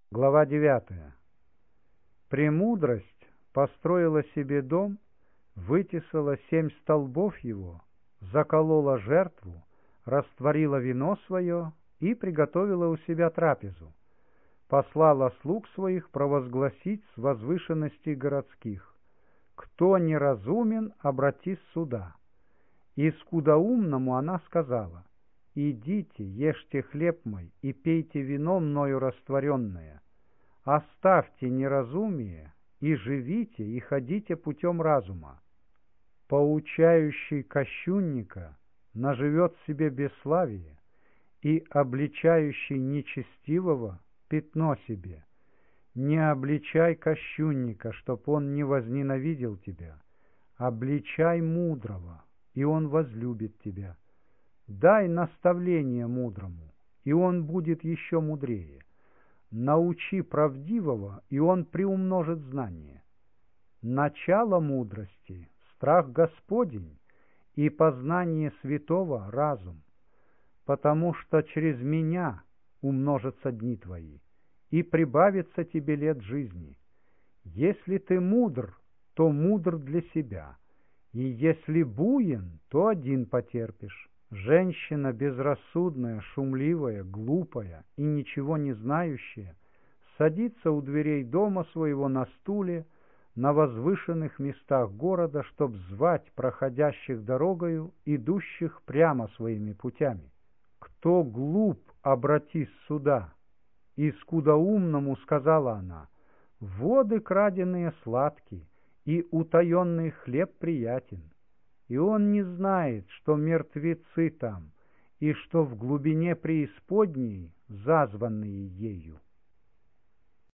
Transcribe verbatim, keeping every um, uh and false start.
Глава девятая. Премудрость построила себе дом, вытесала семь столбов его, заколола жертву, растворила вино свое и приготовила у себя трапезу. Послала слуг своих провозгласить с возвышенностей городских: кто неразумен, обратись сюда. И скудоумному она сказала: идите, ешьте хлеб мой и пейте вино мною растворенное. Оставьте неразумие и живите, и ходите путем разума. Поучающий кощунника наживет себе бесславие, и обличающий нечестивого пятно себе. Не обличай кощунника, чтоб он не возненавидел тебя. Обличай мудрого, и он возлюбит тебя. Дай наставление мудрому, и он будет еще мудрее. Научи правдивого, и он приумножит знание. Начало мудрости — страх Господень, и познание святого — разум. Потому что через меня умножатся дни твои, и прибавится тебе лет жизни. Если ты мудр, то мудр для себя, и если буин, то один потерпишь. Женщина безрассудная, шумливая, глупая и ничего не знающая садится у дверей дома своего на стуле на возвышенных местах города, чтоб звать проходящих дорогою, идущих прямо своими путями. Кто глуп, обратись сюда. И скудоумному сказала она: воды краденые сладки, и утаенный хлеб приятен. И он не знает, что мертвецы там, и что в глубине преисподней зазванные ею.